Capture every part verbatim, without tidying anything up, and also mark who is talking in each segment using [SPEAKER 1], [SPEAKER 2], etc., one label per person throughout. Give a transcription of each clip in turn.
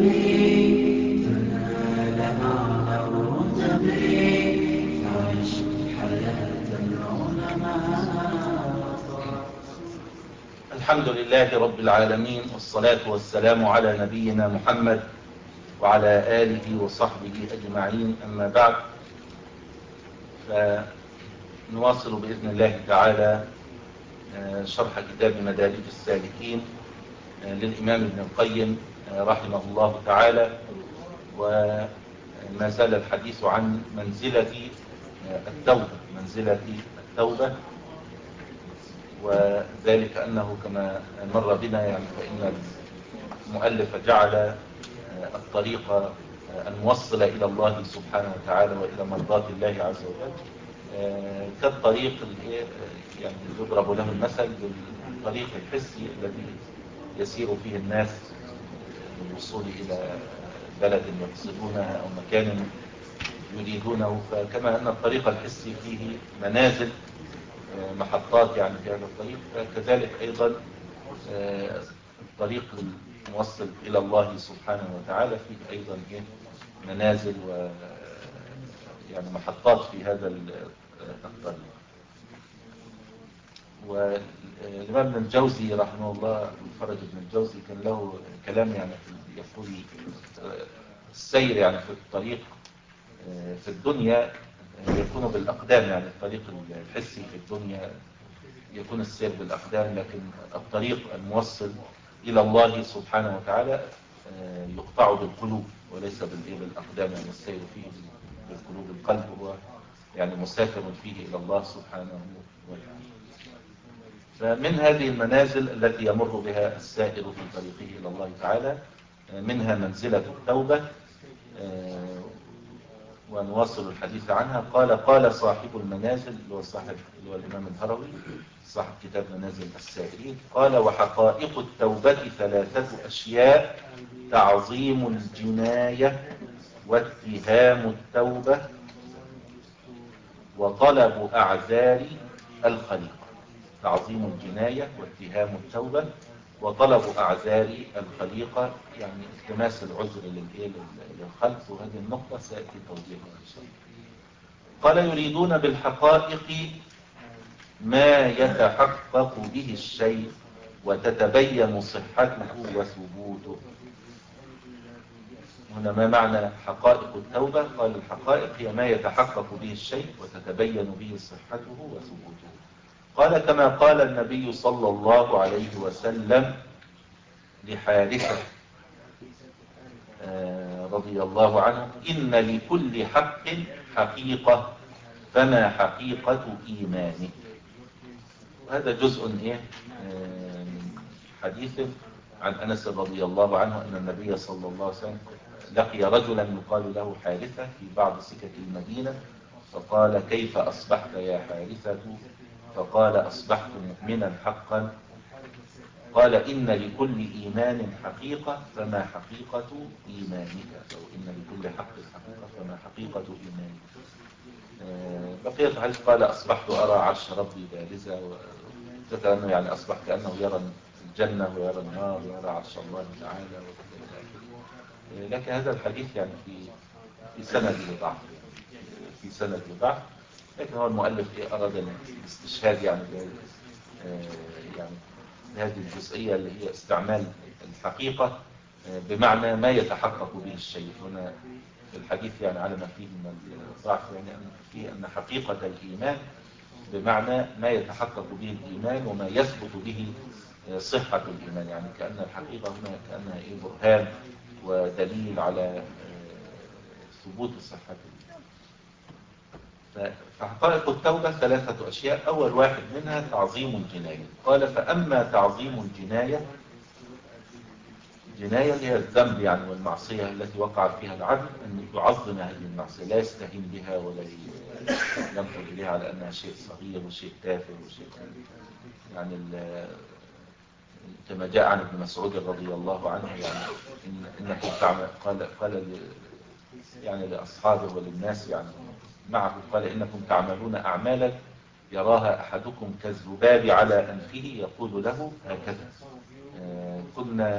[SPEAKER 1] تبي تنال أعلى الرتب فعش حياة العلماء.
[SPEAKER 2] الحمد لله رب العالمين، والصلاة والسلام على نبينا محمد وعلى آله وصحبه أجمعين، أما بعد. فنواصل بإذن الله تعالى شرح كتاب مدارج السالكين للإمام ابن القيم رحمه الله تعالى، وما زال الحديث عن منزلة التوبة منزلة التوبة وذلك أنه كما مر بنا يعني فإن المؤلف جعل الطريق الموصل إلى الله سبحانه وتعالى وإلى مرضاة الله عز وجل كالطريق يعني يضرب له المثل بالطريق الحسي الذي يسير فيه الناس للوصول إلى بلد يقصدونها أو مكان يريدونه. فكما أن الطريق الحسي فيه منازل محطات يعني في هذا الطريق، فكذلك أيضا الطريق الموصل إلى الله سبحانه وتعالى فيه أيضا منازل و يعني محطات في هذا الطريق. والإمام ابن الجوزي رحمه الله، الفرج ابن الجوزي، كان له كلام يعني يقول السير يعني في الطريق في الدنيا يكون بالأقدام، يعني الطريق الحسي في الدنيا يكون السير بالأقدام، لكن الطريق الموصل إلى الله سبحانه وتعالى يقطع بالقلوب وليس بالأقدام، يعني السير فيه بالقلوب. القلب هو يعني مسافر فيه إلى الله سبحانه وتعالى. فمن هذه المنازل التي يمر بها السائر في طريقه إلى الله تعالى منها منزلة التوبة، ونواصل الحديث عنها. قال قال صاحب المنازل اللي هو صاحب اللي هو الإمام الهروي صاحب كتاب منازل السائرين، قال وحقائق التوبة ثلاثة أشياء: تعظيم الجناية واتهام التوبة وطلب أعذار الخليقة. تعظيم الجناية واتهام التوبة وطلب أعذار الخليقة، يعني التماس العذر للخلق، وهذه النقطة سيأتي توضيحها إن شاء الله. قال يريدون بالحقائق ما يتحقق به الشيء وتتبين صحته وثبوته. هنا ما معنى حقائق التوبة؟ قال الحقائق هي ما يتحقق به الشيء وتتبين به صحته وثبوته. قال كما قال النبي صلى الله عليه وسلم لحارثة رضي الله عنه: إن لكل حق حقيقة فما حقيقة إيمانك. وهذا جزء إيه من حديث عن أنس رضي الله عنه أن النبي صلى الله عليه وسلم لقي رجلا يقال له حارثة في بعض سكك المدينة، فقال: كيف أصبحت يا حارثة؟ فقال: أصبحت مؤمنا حقا. قال: إن لكل إيمان حقيقة فما حقيقة إيمانك؟ أو إن لكل حق حقيقة فما حقيقة إيمانك؟ بقية الحديث قال: أصبحت أرى عرش ربي بارزا، وكأنه يعني أصبح كأنه يرى الجنة ويرى النار ويرى عرش الله تعالى. لكن هذا الحديث يعني في في سند ضعف في سند ضعف لكن هو المؤلف أراد الاستشهاد يعني يعني هذه الجزئية اللي هي استعمال الحقيقة بمعنى ما يتحقق به الشيء. هنا في الحديث يعني على ما فيه من الضعف، يعني أن فيه أن حقيقة الإيمان بمعنى ما يتحقق به الإيمان وما يثبت به صحة الإيمان، يعني كأن الحقيقة هنا كأنها إيه برهان ودليل على ثبوت صحة الإيمان. فحقائق التوبة ثلاثة أشياء: أول واحد منها تعظيم الجناية. قال: فأما تعظيم الجناية، الجناية هي الذنب يعني والمعصية التي وقع فيها العبد، أن يعظم هذه المعصية، لا يستهين بها ولا ينظر إليها على أنها شيء صغير وشيء تافه وشيء يعني كما جاء عن ابن مسعود رضي الله عنه يعني إن إنكم تعمل قال قال يعني لأصحابه وللناس يعني معه، قال: إنكم تعملون أعمالا يراها أحدكم كالذباب على أنفه يقول له هكذا. كنا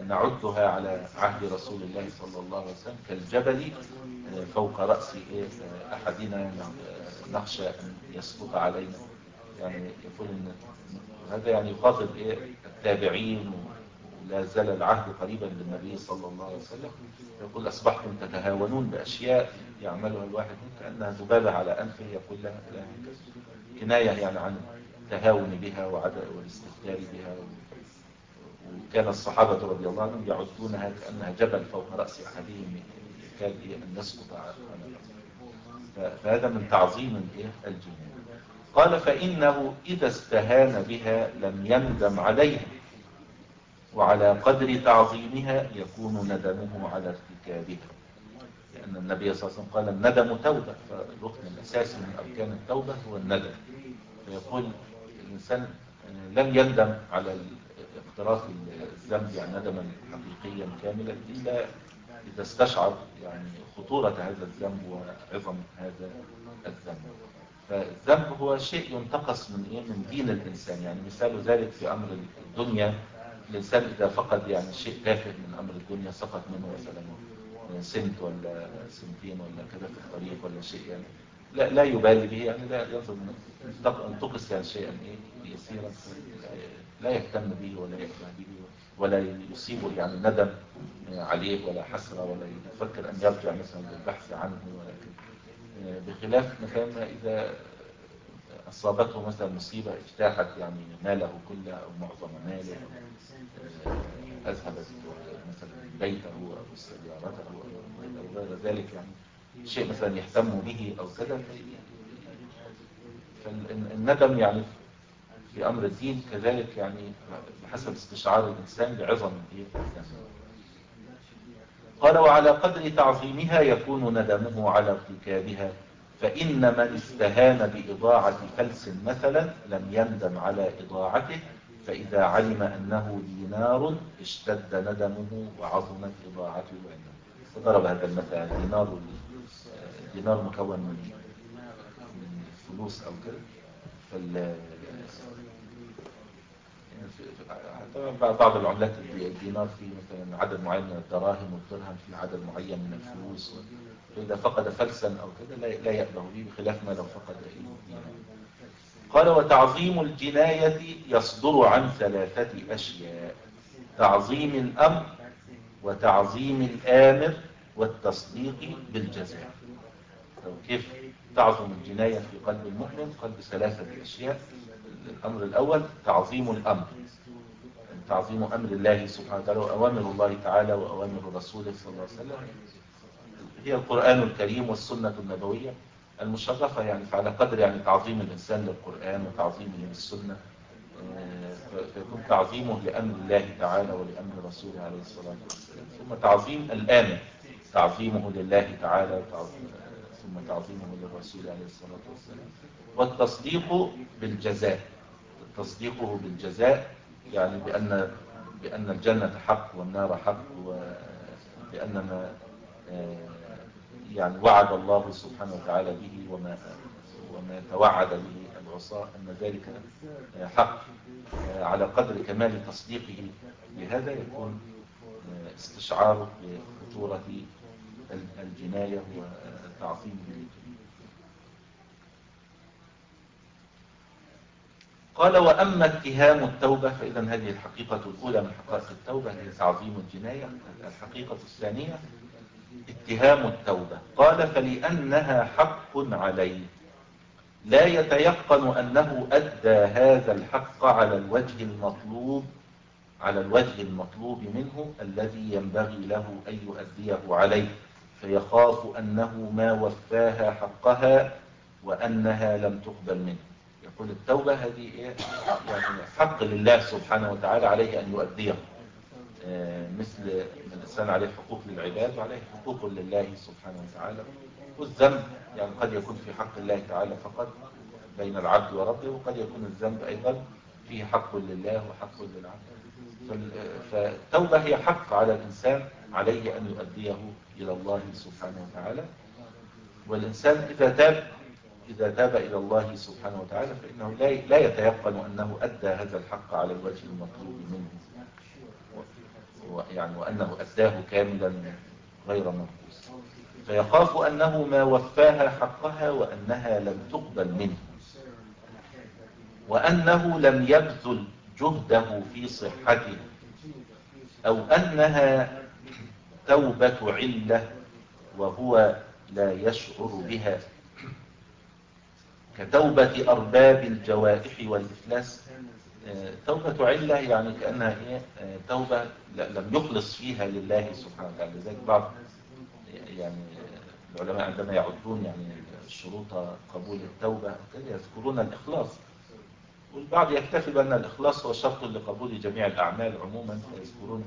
[SPEAKER 2] نعدها على عهد رسول الله صلى الله عليه وسلم كالجبل فوق رأس أحدنا نخشى أن يسقط علينا. يعني يقول إن هذا يعني يخاطب التابعين، ولا زال العهد قريبا للنبي صلى الله عليه وسلم. يقول أصبحتم تتهاونون بأشياء يعملها الواحد كأنها ذبابة على أنفه، يقول لها كناية يعني عن التهاون بها وعدم والاستهتار بها. وكان الصحابة رضي الله عنهم يعدونها كأنها جبل فوق رأس أحدهم يكاد أن يسقط على الأرض. فهذا من تعظيم الجنان. قال فإنه إذا استهان بها لم يندم عليها، وعلى قدر تعظيمها يكون ندمه على ارتكابها، لأن النبي صلى الله عليه وسلم قال الندم توبة، فالركن الأساسي من أركان التوبة هو الندم. فيقول الإنسان لم يندم على اقتراف الذنب يعني ندما حقيقيا كاملا إلا إذا استشعر يعني خطورة هذا الذنب وعظم هذا الذنب. فالذنب هو شيء ينتقص من إيه؟ من دين الإنسان. يعني مثال ذلك في أمر الدنيا، الإنسان إذا فقد يعني شيء تافه من أمر الدنيا، سقط منه مثلا سنت ولا سنتين ولا كذا في الطريق ولا شيء، يعني لا لا يبالي به، يعني لا ينظر انتقص يعني شيئا ايه يسيرا، لا يهتم به ولا يفرح به ولا يصيبه يعني ندم عليه ولا حسرة ولا يفكر أن يرجع مثلا للبحث عنه ولا كده. بخلاف مثلا إذا أصابته مثلا مصيبة اجتاحت يعني ماله كله أو معظم ماله، أذهبت مثلا بيته أو سيارته أو غير ذلك، يعني شيء مثلا يهتم به أو كذا. فالندم يعني في أمر الدين كذلك يعني بحسب استشعار الإنسان بعظم الذنب. قال وعلى قدر تعظيمها يكون ندمه على ارتكابها، فإن من استهان بإضاعة فلس مثلا لم يندم على إضاعته، فإذا علم أنه دينار اشتد ندمه وعظمت إضاعته عنده. فضرب هذا المثل، دينار دينار مكون من من فلوس أو كده. فال بعض العملات الدينار فيه مثلا عدد معين من الدراهم، والدرهم فيه عدد معين من الفلوس، فإذا فقد فلسا أو كده لا يأبه به، بخلاف ما لو فقد الدينار. قال وتعظيم الجناية يصدر عن ثلاثة أشياء: تعظيم الأمر، وتعظيم الآمر، والتصديق بالجزاء. كيف تعظم الجناية في قلب المؤمن؟ قلب ثلاثة أشياء. الأمر الأول تعظيم الأمر، تعظيم أمر الله سبحانه وتعالى وأوامر الله تعالى وأوامر رسوله صلى الله عليه وسلم، هي القرآن الكريم والسنة النبوية المشرفة. يعني فعلى قدر يعني تعظيم الإنسان للقرآن وتعظيمه للسنة، فيكون تعظيمه لأمر الله تعالى ولأمر رسوله عليه الصلاة والسلام. ثم تعظيم الآمر، تعظيمه لله تعالى، ثم تعظيمه للرسول عليه الصلاة والسلام. والتصديق بالجزاء، تصديقه بالجزاء يعني بأن بأن الجنة حق والنار حق، وبأننا يعني وعد الله سبحانه وتعالى به وما وما توعد به العصاة أن ذلك حق. على قدر كمال تصديقه بهذا يكون استشعاره بخطورة الجناية والتعظيم بالجناية. قال وأما اتهام التوبة، فإذا هذه الحقيقة الأولى من حقائق التوبة هي تعظيم الجناية. الحقيقة الثانية اتهام التوبة. قال فلأنها حق عليه لا يتيقن أنه أدى هذا الحق على الوجه المطلوب على الوجه المطلوب منه الذي ينبغي له أن يؤديه عليه، فيخاف أنه ما وفاها حقها وأنها لم تقبل منه. يقول التوبة هذه يعني حق لله سبحانه وتعالى عليه أن يؤديه، مثل ما الإنسان عليه حقوق للعباد وعليه حقوق لله سبحانه وتعالى. والذنب يعني قد يكون في حق الله تعالى فقط بين العبد وربه، وقد يكون الذنب أيضا فيه حق لله وحق للعبد. فالتوبة هي حق على الإنسان عليه أن يؤديه إلى الله سبحانه وتعالى. والإنسان إذا تاب إذا تاب إلى الله سبحانه وتعالى فإنه لا لا يتيقن أنه أدى هذا الحق على الوجه المطلوب منه. يعني وأنه أداه كاملا غير منقوص، فيخاف أنه ما وفاها حقها وأنها لم تقبل منه، وأنه لم يبذل جهده في صحتها، أو أنها توبة علة وهو لا يشعر بها، كتوبة أرباب الجوارح والإفلاس. توبة علة يعني كأنها إيه؟ توبة لم يخلص فيها لله سبحانه وتعالى. لذلك بعض يعني العلماء عندما يعدون يعني شروط قبول التوبة يذكرون الإخلاص، والبعض يكتفي بأن الإخلاص هو شرط لقبول جميع الأعمال عموما، فيذكرون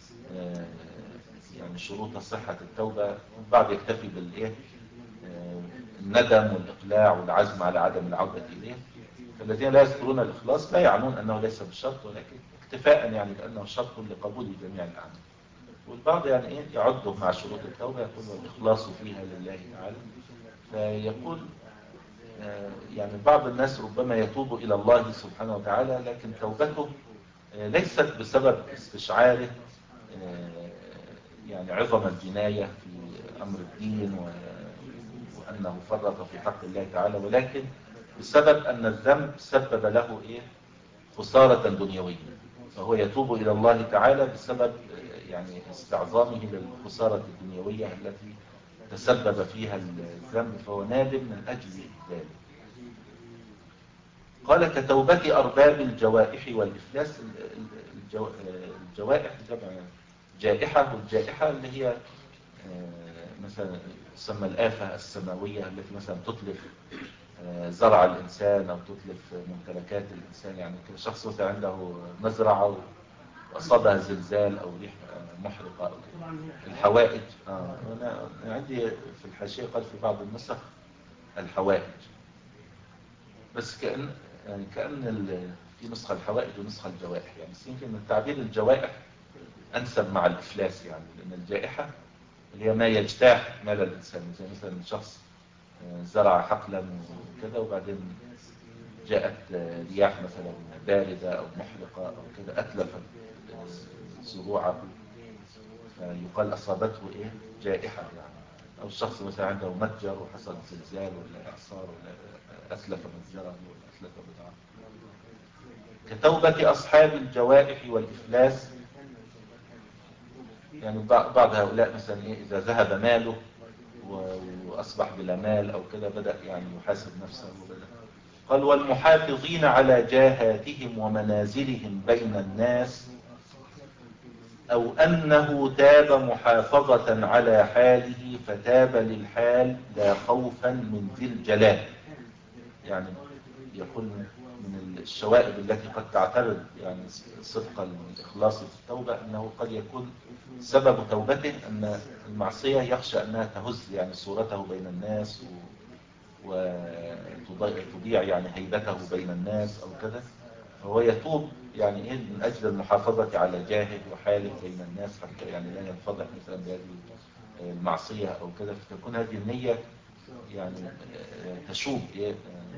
[SPEAKER 2] يعني شروط صحة التوبة. البعض يكتفي بالإيه؟ الندم والإقلاع والعزم على عدم العودة إليه. فالذين لا يذكرون الإخلاص لا يعنون أنه ليس بشرط، ولكن اكتفاء يعني بأنه شرط لقبول جميع الأعمال. والبعض يعني إيه يعده مع شروط التوبة، يقول والإخلاص فيها لله تعالى. فيقول يعني بعض الناس ربما يتوب إلى الله سبحانه وتعالى، لكن توبته ليست بسبب استشعاره يعني عظم الجناية في أمر الدين وأنه فرط في حق الله تعالى، ولكن بسبب أن الذنب سبب له إيه؟ خسارة دنيوية، فهو يتوب إلى الله تعالى بسبب يعني استعظامه للخسارة الدنيوية التي تسبب فيها الذنب، فهو نادم من أجل ذلك. قال كتوبة أرباب الجوائح والإفلاس. الجو... الجوائح جمع جائحة، والجائحة اللي هي مثلا تسمى الآفة السماوية التي مثلا تتلف زرع الإنسان أو تتلف ممتلكات الإنسان. يعني شخص مثلا عنده مزرعة وأصابها زلزال أو ريح محرقة أو الحوائج. آه. أنا عندي في الحاشية قال في بعض النسخ الحوائج، بس كأن يعني كأن في نسخة الحوائج ونسخة الجوائح، يعني يمكن التعبير الجوائح أنسب مع الإفلاس، يعني لأن الجائحة اللي هي ما يجتاح مال الإنسان، زي مثلا شخص زرع حقلا وكذا وبعدين جاءت رياح مثلا باردة أو محرقة أو كذا أتلفت زروعه، فيقال أصابته إيه؟ جائحة يعني. أو الشخص مثلا عنده متجر وحصل زلزال ولا إعصار ولا أتلف متجره ولا أتلف بضاعته. كتوبة أصحاب الجوائح والإفلاس، يعني بعض هؤلاء مثلا إيه إذا ذهب ماله وأصبح بلا مال أو كده بدأ يعني يحاسب نفسه وبدأ. قال والمحافظين على جاهاتهم ومنازلهم بين الناس، أو أنه تاب محافظة على حاله فتاب للحال لا خوفا من ذي الجلال. يعني يقول من الشوائب التي قد تعترض يعني صدق الإخلاص في التوبة أنه قد يكون سبب توبته أن المعصية يخشى أنها تهز يعني صورته بين الناس وتضيع يعني هيبته بين الناس أو كذا، فهو يتوب يعني إيه من أجل المحافظة على جاهه وحاله بين الناس حتى يعني لا ينفضح مثلا بهذه المعصية أو كذا، فتكون هذه النية يعني تشوب إيه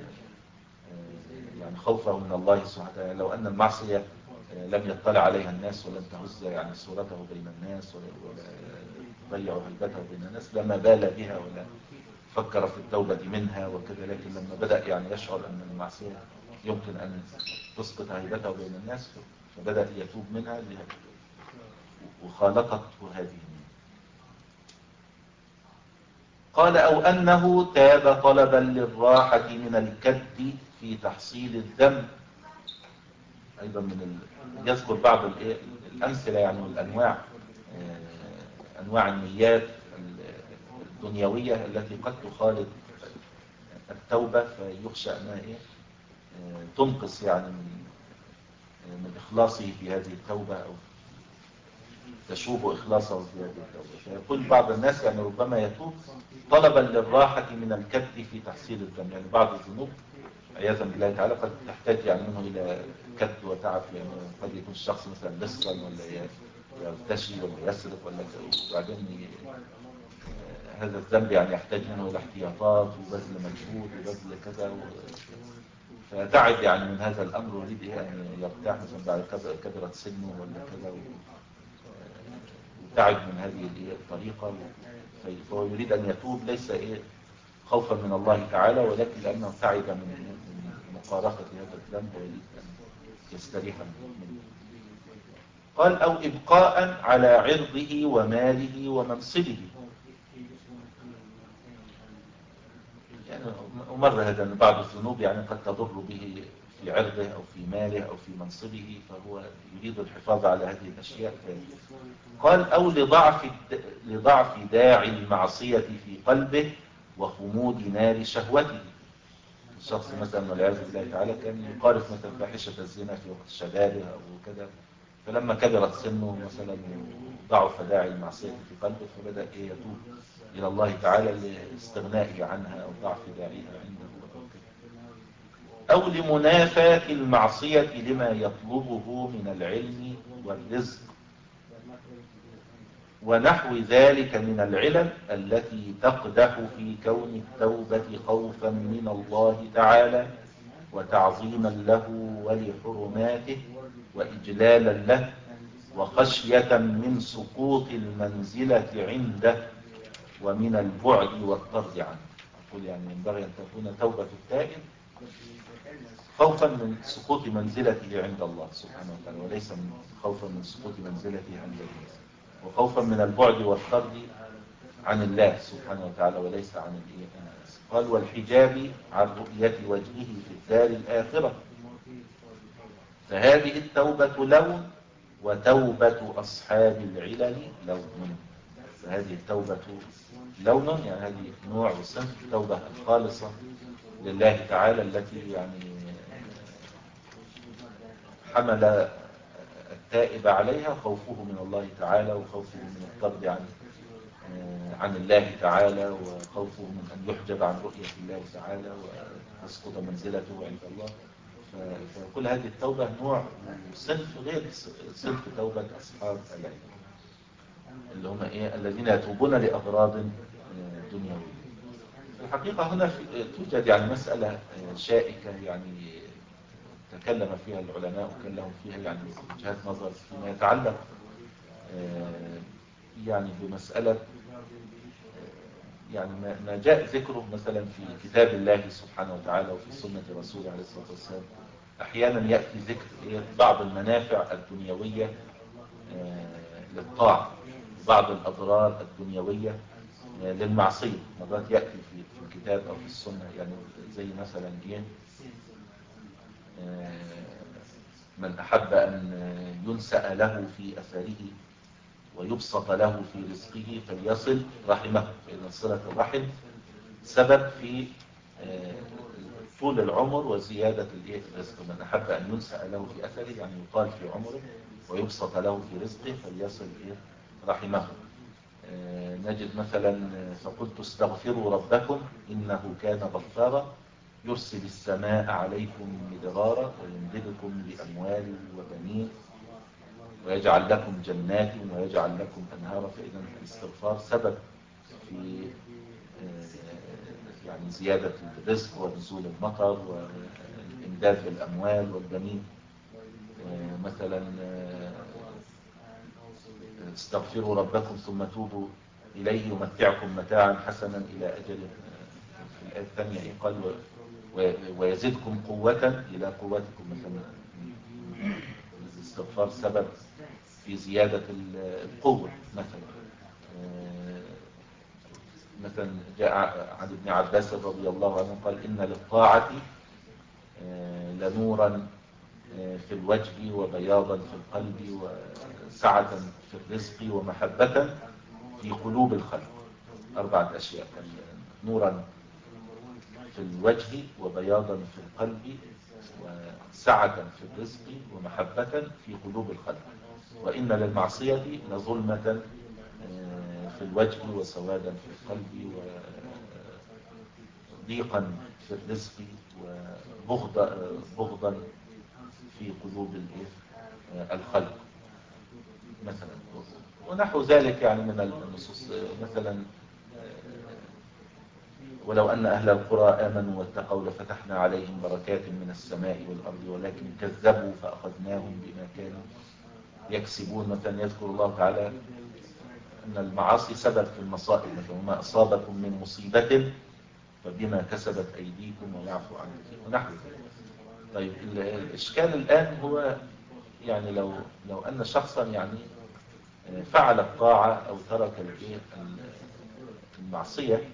[SPEAKER 2] يعني خوفه من الله سبحانه وتعالى. لو أن المعصية لم يطلع عليها الناس ولم تهز يعني صورته بين الناس ولا تضيع هيبته بين الناس لما بال بها ولا فكر في التوبة منها وكذا، لكن لما بدأ يعني يشعر أن المعصية يمكن أن تسقط هيبته بين الناس فبدأ يتوب منها وخالطته هذه. قال أو أنه تاب طلبا للراحة من الكد في تحصيل الذنب. أيضا من ال... يذكر بعض الأمثلة يعني والأنواع أنواع النيات الدنيوية التي قد تخالط التوبة فيخشى أنها إيه تنقص يعني من من إخلاصه في هذه التوبة أو تشوب إخلاصه في هذه التوبة. فيقول بعض الناس يعني ربما يتوب طلبا للراحة من الكد في تحصيل الذنب، يعني بعض الذنوب عياذا بالله تعالى قد تحتاج يعني منه إلى كد وتعب، يعني قد يكون الشخص مثلا لصا ولا يرتشي ولا يسرق ولا وبعدين هذا الذنب يعني يحتاج منه إلى احتياطات وبذل مجهود وبذل كذا و... فتعب يعني من هذا الأمر ويريد إيه أن يرتاح مثلا بعد كبرت سنه ولا كذا و... تعب من هذه الطريقة، فهو يريد أن يتوب ليس إيه خوفا من الله تعالى، ولكن لأنه تعب من مقارفة هذا الذنب ويريد أن يستريح منه. قال أو إبقاء على عرضه وماله ومنصبه. يعني أمر هذا أن بعض الذنوب يعني قد تضر به في عرضه أو في ماله أو في منصبه، فهو يريد الحفاظ على هذه الأشياء. قال أو لضعف لضعف داعي المعصية في قلبه وخمود نار شهوته. الشخص مثلا والعياذ بالله تعالى كان يقارف مثلا فاحشة الزنا في وقت شبابه أو كذا، فلما كبرت سنه مثلا ضعف داعي المعصية في قلبه، فبدأ يتوب إلى الله تعالى لاستغنائه عنها أو ضعف داعيها عنده أو لمنافاة المعصية لما يطلبه من العلم والرزق ونحو ذلك من العلل التي تقدح في كون التوبة خوفا من الله تعالى وتعظيما له ولحرماته وإجلالا له وخشية من سقوط المنزلة عنده ومن البعد والطرد عنه. أقول يعني ينبغي أن تكون توبة التائب خوفا من سقوط منزلته عند الله سبحانه وتعالى، وليس من خوفا من سقوط منزلته عند الناس، وخوفا من البعد والطرد عن الله سبحانه وتعالى وليس عن الناس. قال والحجاب عن رؤية وجهه في الدار الآخرة. فهذه التوبة لون وتوبة أصحاب العلل لون. فهذه التوبة لون يعني هذه نوع وصنف التوبة الخالصة لله تعالى التي يعني حمل التائب عليها خوفه من الله تعالى وخوفه من الطرد عن عن الله تعالى وخوفه من أن يحجب عن رؤية الله تعالى وتسقط منزلته عند الله. فكل هذه التوبة نوع صنف غير صنف توبة أصحاب العلم اللي هم إيه الذين يتوبون لأغراض دنيوية. في الحقيقة هنا في توجد يعني مسألة شائكة يعني تكلم فيها العلماء وكان لهم فيها يعني وجهات نظر فيما يتعلق يعني بمسألة يعني ما جاء ذكره مثلا في كتاب الله سبحانه وتعالى وفي سنة رسوله عليه الصلاة والسلام. أحيانا يأتي ذكر بعض المنافع الدنيوية للطاعة، بعض الأضرار الدنيوية للمعصية. مرات يأتي في الكتاب أو في السنة يعني زي مثلا إيه من أحب أن ينسأ له في أثره ويبسط له في رزقه فليصل رحمه، فإن صلة الرحم سبب في طول العمر وزيادة الرزق. من أحب أن ينسأ له في أثره يعني يطال في عمره ويبسط له في رزقه فليصل رحمه. نجد مثلا فقلت استغفروا ربكم إنه كان غفارا يرسل السماء عليكم مدرارا ويمددكم بأموال وبنين ويجعل لكم جنات ويجعل لكم أنهارا. فإذا الاستغفار سبب في يعني زيادة الرزق ونزول المطر والإمداد بالأموال والبنين. مثلا استغفروا ربكم ثم توبوا إليه يمتعكم متاعا حسنا إلى أجل. في الآية الثانية قال ويزدكم قوة إلى قوتكم. مثلا الاستغفار سبب في زيادة القوة. مثلا مثلا جاء عن ابن عباس رضي الله عنه قال إن للطاعة لنورا في الوجه وبياضا في القلب وسعة في الرزق ومحبة في قلوب الخلق. أربعة أشياء: نورا في الوجه وبياضا في القلب وسعة في الرزق ومحبة في قلوب الخلق. وإن للمعصية لظلمة في الوجه وسوادا في القلب وضيقا في الرزق وبغضا في قلوب الخلق مثلا. ونحو ذلك يعني من النصوص. مثلا ولو أن أهل القرى آمنوا واتقوا لفتحنا عليهم بركات من السماء والأرض ولكن كذبوا فأخذناهم بما كانوا يكسبون. مثلا يذكر الله تعالى أن المعاصي سبب في المصائب، مثلا وما أصابكم من مصيبة فبما كسبت أيديكم ويعفو عن كثير ونحو ذلك. طيب الإشكال الآن هو يعني لو لو أن شخصا يعني فعل الطاعة أو ترك المعصية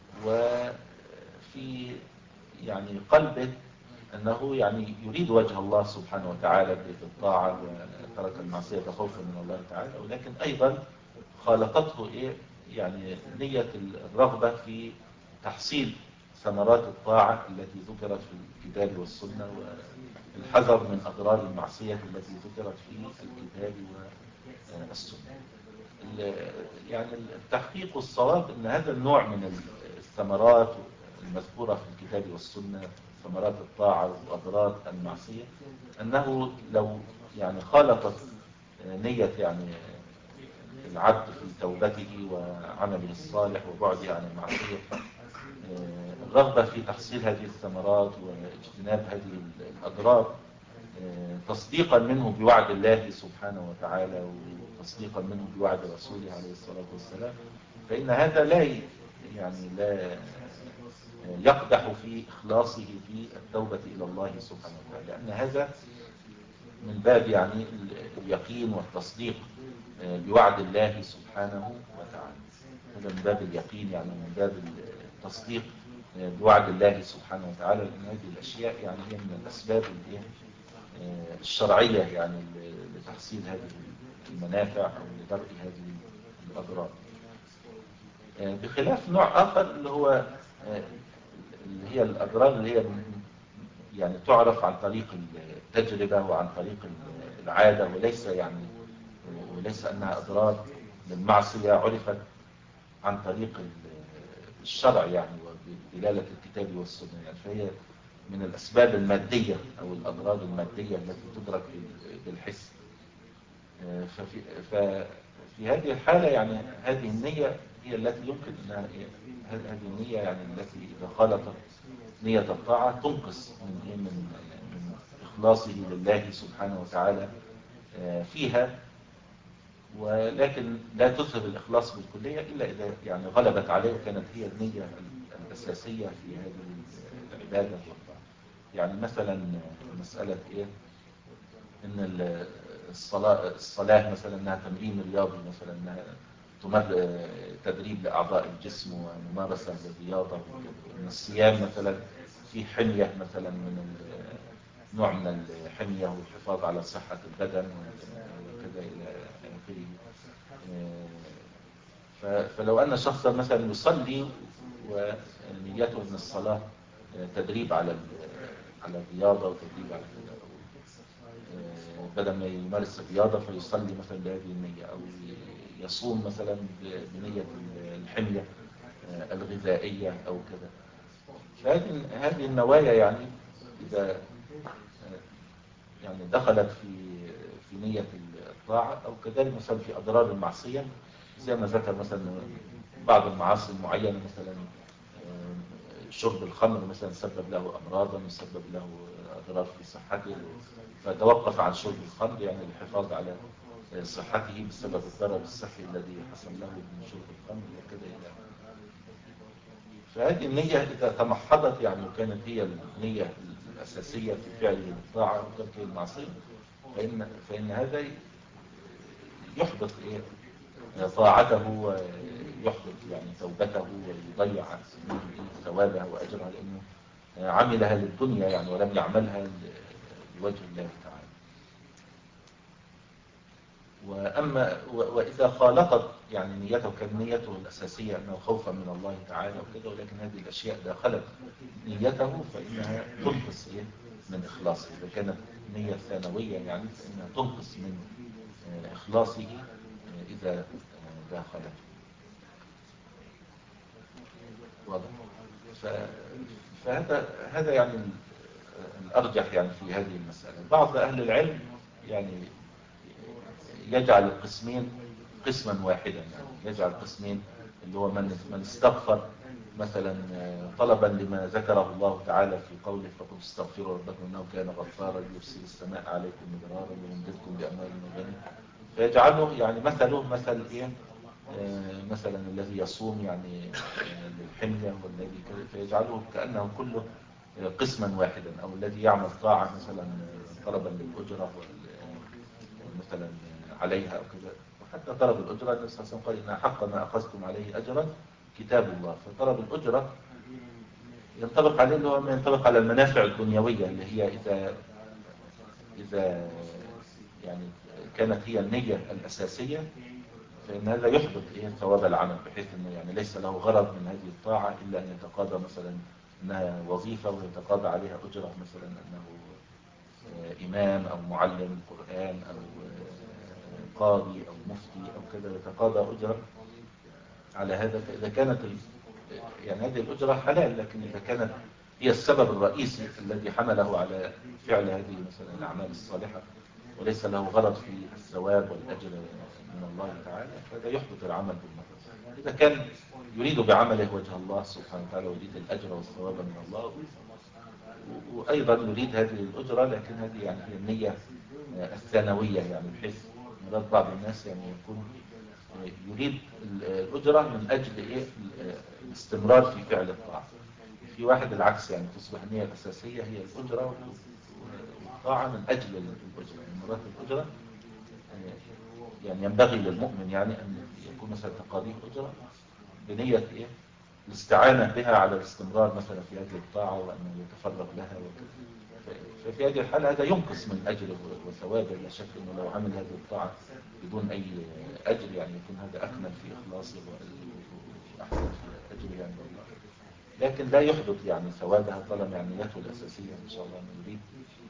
[SPEAKER 2] وفي يعني قلبه أنه يعني يريد وجه الله سبحانه وتعالى بالطاعة وترك المعصية خوفا من الله تعالى، ولكن أيضا خالطته إيه يعني نية الرغبة في تحصيل ثمرات الطاعة التي ذكرت في الكتاب والسنة والحذر من أضرار المعصية التي ذكرت في الكتاب والسنة. يعني التحقيق والصواب أن هذا النوع من الثمرات المذكورة في الكتاب والسنة، ثمرات الطاعة وأضرار المعصية، أنه لو يعني خالطت نية يعني العبد في توبته وعمله الصالح وبعده عن المعصية الرغبة في تحصيل هذه الثمرات واجتناب هذه الأضرار تصديقا منه بوعد الله سبحانه وتعالى وتصديقا منه بوعد رسوله عليه الصلاة والسلام، فإن هذا لا يعني لا يقدح في إخلاصه في التوبة إلى الله سبحانه وتعالى، لأن هذا من باب يعني اليقين والتصديق بوعد الله سبحانه وتعالى. هذا من باب اليقين يعني من باب التصديق بوعد الله سبحانه وتعالى، لأن هذه الأشياء يعني هي من الأسباب الشرعية يعني لتحصيل هذه المنافع أو لدرء هذه الأضرار، بخلاف نوع آخر اللي هو اللي هي الأضرار اللي هي يعني تعرف عن طريق التجربة وعن طريق العادة، وليس يعني وليس أنها أضرار للمعصية عرفت عن طريق الشرع يعني وبدلالة الكتاب والسنة، يعني فهي من الأسباب المادية أو الأضرار المادية التي تدرك بالحس. ففي, ففي هذه الحالة يعني هذه النية هي التي يمكن أنها هذه النية يعني التي إذا خالطت نية الطاعة تنقص من من من إخلاصه لله سبحانه وتعالى فيها، ولكن لا تذهب الإخلاص بالكلية إلا إذا يعني غلبت عليه وكانت هي النية الأساسية في هذه العبادة والطاعة. يعني مثلا مسألة إيه إن الصلاة الصلاة مثلا أنها تمرين رياضي، مثلا أنها تمر تدريب لأعضاء الجسم وممارسة للرياضة، إن الصيام مثلا في حمية مثلا من نوع من الحمية والحفاظ على صحة البدن وكذا إلى آخره. فلو أن شخصا مثلا يصلي ونيته من الصلاة تدريب على على الرياضة وتدريب على كذا، بدل ما يمارس الرياضة فيصلي مثلا بهذه النية، أو يصوم مثلا بنية الحمية الغذائية أو كذا. فهذه هذه النوايا يعني إذا يعني دخلت في في نية الطاعة، أو كذلك مثلا في أضرار المعصية زي ما ذكر مثلا بعض المعاصي المعينة، مثلا شرب الخمر مثلا سبب له أمراضا وسبب له أضرار في صحته، فتوقف عن شرب الخمر يعني الحفاظ على صحته بسبب الضرر الصحي الذي حصل له من شرب الخمر وكذا إلى. فهذه النية إذا تمحضت يعني وكانت هي النية الأساسية في فعله الطاعة وترك المعصية، فإن فإن هذا يحبط إيه طاعته ويحبط يعني توبته ويضيع ثوابها وأجرها، لأنه عملها للدنيا يعني ولم يعملها لوجه الله تعالى. وأما وإذا خالطت يعني نيته كان نيته الأساسية أنه خوفا من الله تعالى وكذا، ولكن هذه الأشياء داخلت نيته فإنها تنقص من إخلاصه. إذا كانت نية ثانوية يعني فإنها تنقص من إخلاصه إذا داخلته. واضح؟ فهذا هذا يعني الأرجح يعني في هذه المسألة. بعض أهل العلم يعني يجعل القسمين قسما واحدا، يعني يجعل قسمين اللي هو من من استغفر مثلا طلبا لما ذكره الله تعالى في قوله فقل استغفروا ربكم انه كان غفارا يرسل السماء عليكم مدرارا ويمددكم باموال وبنين، فيجعله يعني مثله مثل ايه مثلا الذي يصوم يعني للحمية، والذي فيجعله كأنه كله قسما واحدا، أو الذي يعمل طاعة مثلا طلبا للأجرة مثلا عليها أو كذا. وحتى طلب الأجرة النبي صلى الله عليه وسلم قال إن حق ما أخذتم عليه أجرا كتاب الله. فطلب الأجرة ينطبق عليه اللي هو ما ينطبق على المنافع الدنيوية، اللي هي إذا إذا يعني كانت هي النية الأساسية، فإن هذا يحبط إيه ثواب العمل، بحيث إنه يعني ليس له غرض من هذه الطاعة إلا أن يتقاضى مثلا أنها وظيفة ويتقاضى عليها أجرة، مثلا أنه إمام أو معلم قرآن أو قاضي أو مفتي أو كذا، يتقاضى أجرة على هذا. فإذا كانت يعني هذه الأجرة حلال، لكن إذا كانت هي السبب الرئيسي الذي حمله على فعل هذه مثلا الأعمال الصالحة، وليس له غرض في الثواب والأجر من الله تعالى، فهذا يحبط العمل بالمرة. إذا كان يريد بعمله وجه الله سبحانه وتعالى ويريد الأجر والثواب من الله، وأيضا يريد هذه الأجرة، لكن هذه يعني هي النية الثانوية، يعني بحيث مراد بعض الناس يعني يكون يريد الأجرة من أجل إيه الاستمرار في فعل الطاعة. في واحد العكس، يعني تصبح النية الأساسية هي الأجرة والطاعة من أجل الأجرة. مراد الأجرة يعني ينبغي للمؤمن يعني أن يكون مثلا تقاضيه أجرة بنية إيه الاستعانة بها على الاستمرار مثلا في هذه الطاعة، وأنه يتفرغ لها وكذا. ففي هذه الحالة هذا ينقص من أجره وثوابه، لا شك أنه لو عمل هذه الطاعة بدون أي أجر يعني يكون هذا أكمل في إخلاصه وأحسن في أجره عند الله. لكن لا يحبط يعني ثوابها طالما يعني نيته الأساسية إن شاء الله أن يريد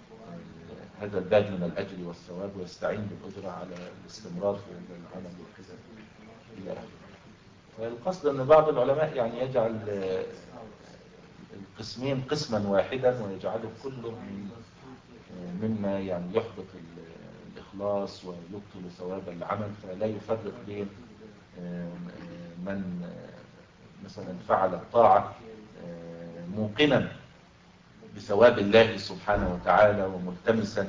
[SPEAKER 2] هذا الباب من الأجر والثواب، ويستعين بالأجرة على الاستمرار في هذا العمل وكذا إلى آخره. فالقصد أن بعض العلماء يعني يجعل القسمين قسما واحدا، ويجعله كله من مما يعني يحبط الإخلاص ويبطل ثواب العمل، فلا يفرق بين من مثلا فعل الطاعة موقنا بثواب الله سبحانه وتعالى وملتمسا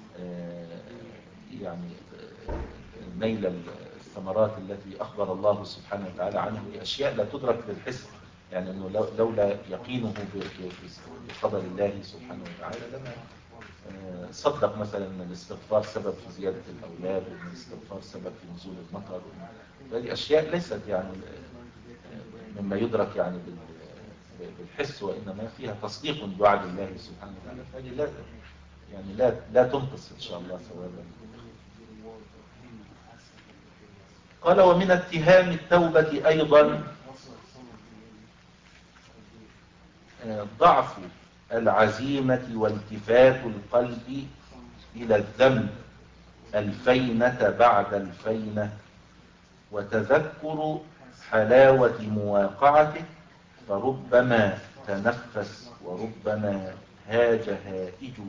[SPEAKER 2] يعني نيل الثمرات التي أخبر الله سبحانه وتعالى عنه بأشياء لا تدرك بالحس، يعني أنه لولا يقينه بقدر الله سبحانه وتعالى لما صدق مثلا أن الاستغفار سبب في زيادة الأولاد، وأن الاستغفار سبب في نزول المطر. هذه أشياء ليست يعني مما يدرك يعني بالحس، وإنما فيها تصديق بوعد الله سبحانه وتعالى، فهذه لا يعني لا لا تنقص إن شاء الله ثوابا. قال ومن اتهام التوبة أيضا ضعف العزيمة والتفات القلب إلى الذنب الفينة بعد الفينة، وتذكر حلاوة مواقعته، فربما تنفس وربما هاج هائجه.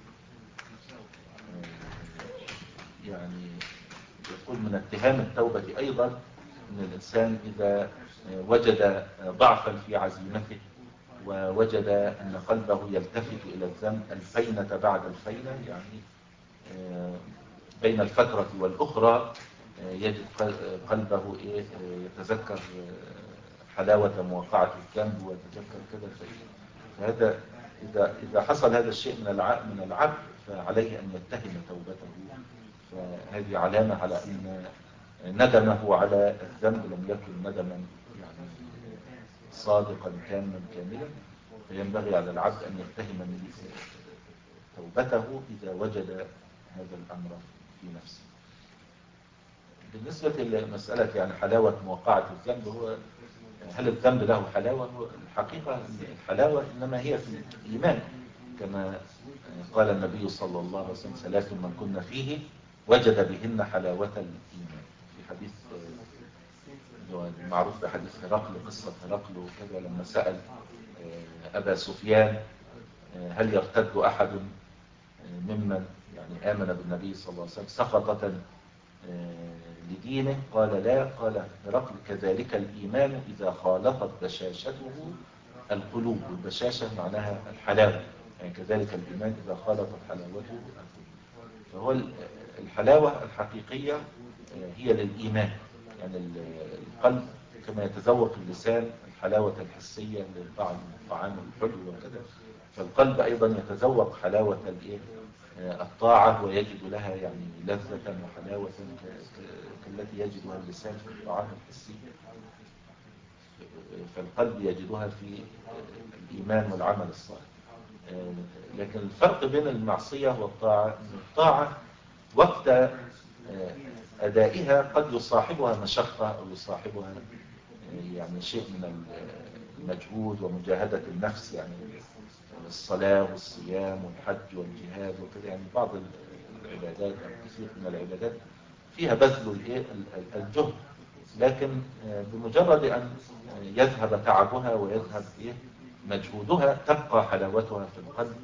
[SPEAKER 2] يعني يقول من اتهام التوبة أيضا أن الإنسان إذا وجد ضعفا في عزيمته، ووجد أن قلبه يلتفت إلى الذنب الفينة بعد الفينة، يعني بين الفترة والأخرى يجد قلبه يتذكر حلاوة مواقعة الذنب ويتذكر كذا. فهذا إذا إذا حصل هذا الشيء من العبد من العبد فعليه أن يتهم توبته، فهذه علامة على أن ندمه على الذنب لم يكن ندما يعني صادقا تاما كاملا. فينبغي على العبد أن يتهم توبته إذا وجد هذا الأمر في نفسه. بالنسبة لمسألة يعني حلاوة مواقعة الذنب، هو هل الذنب له حلاوة؟ هو الحقيقة الحلاوة إنما هي في الإيمان، كما قال النبي صلى الله عليه وسلم ثلاث من كنا فيه وجد بهن حلاوة الإيمان، في حديث معروف بحديث هرقل، قصة هرقل وكذا لما سأل أبا سفيان هل يرتد أحد ممن يعني آمن بالنبي صلى الله عليه وسلم سخطة لدينه؟ قال لا. قال هرقل كذلك الإيمان إذا خالطت بشاشته القلوب، والبشاشة معناها الحلاوة، يعني كذلك الإيمان إذا خالطت حلاوته القلوب. فهو الحلاوة الحقيقية هي للإيمان، يعني القلب كما يتذوق اللسان الحلاوة الحسية لطعم الطعام الحلو وكذا، فالقلب أيضا يتذوق حلاوة الإيه الطاعة ويجد لها يعني لذة وحلاوة كالتي يجدها اللسان في الطعام الحسي، فالقلب يجدها في الإيمان والعمل الصالح. لكن الفرق بين المعصية والطاعة أن الطاعة وقت أدائها قد يصاحبها مشقة أو يصاحبها يعني شيء من المجهود ومجاهدة النفس، يعني الصلاة والصيام والحج والجهاد وكذا، يعني بعض العبادات أو كثير من العبادات فيها بذل الجهد، لكن بمجرد أن يذهب تعبها ويذهب مجهودها تبقى حلاوتها في القلب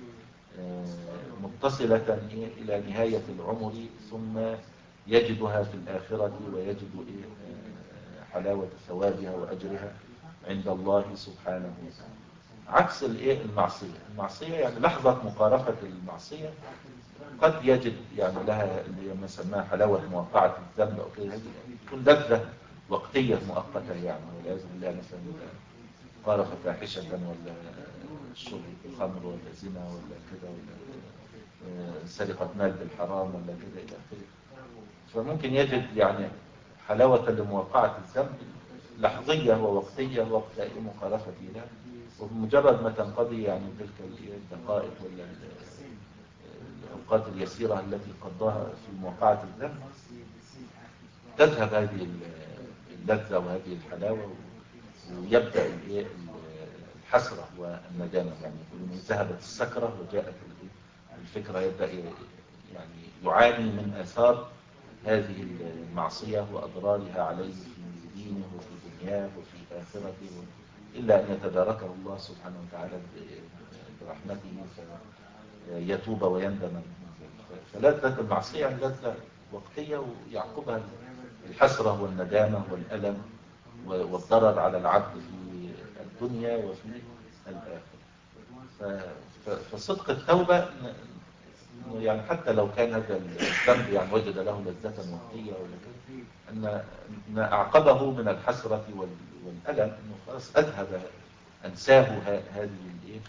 [SPEAKER 2] متصلة إلى نهاية العمر، ثم يجدها في الآخرة ويجد حلاوة ثوابها وأجرها عند الله سبحانه وتعالى. عكس المعصية، المعصية يعني لحظة مقارفة المعصية قد يجد يعني لها اللي ما سماها حلاوة موقعة الذنب أو كده، تكون لذة وقتية مؤقتة يعني، والعياذ بالله مثلا قارف فاحشة ولا شرب خمر ولا زنا ولا كده ولا سرقة مال بالحرام ولا كده إلى آخره، فممكن يجد يعني حلاوة لموقعة الذنب لحظية ووقتية وقت أي مخالفة لها، وبمجرد ما تنقضي يعني تلك الدقائق ولا الأوقات اليسيرة التي قضاها في موقعة الذنب تذهب هذه اللذة وهذه الحلاوة، ويبدأ الحسرة والندامة، يعني ذهبت السكرة وجاءت الفكرة، يبدأ يعني يعاني من آثار هذه المعصية وأضرارها عليه في دينه وفي دنياه وفي آخرته، إلا أن يتداركه الله سبحانه وتعالى برحمته فيتوب ويندم. فلذة المعصية لذة وقتية ويعقبها الحسرة والندامة والألم والضرر على العبد في الدنيا وفي الآخرة. فصدق التوبة يعني حتى لو كان هذا الذنب يعني وجد له لذة وقتية ولا كده، أن ما أعقبه من الحسرة والألم أنه خلاص أذهب أنساه هذه الإيه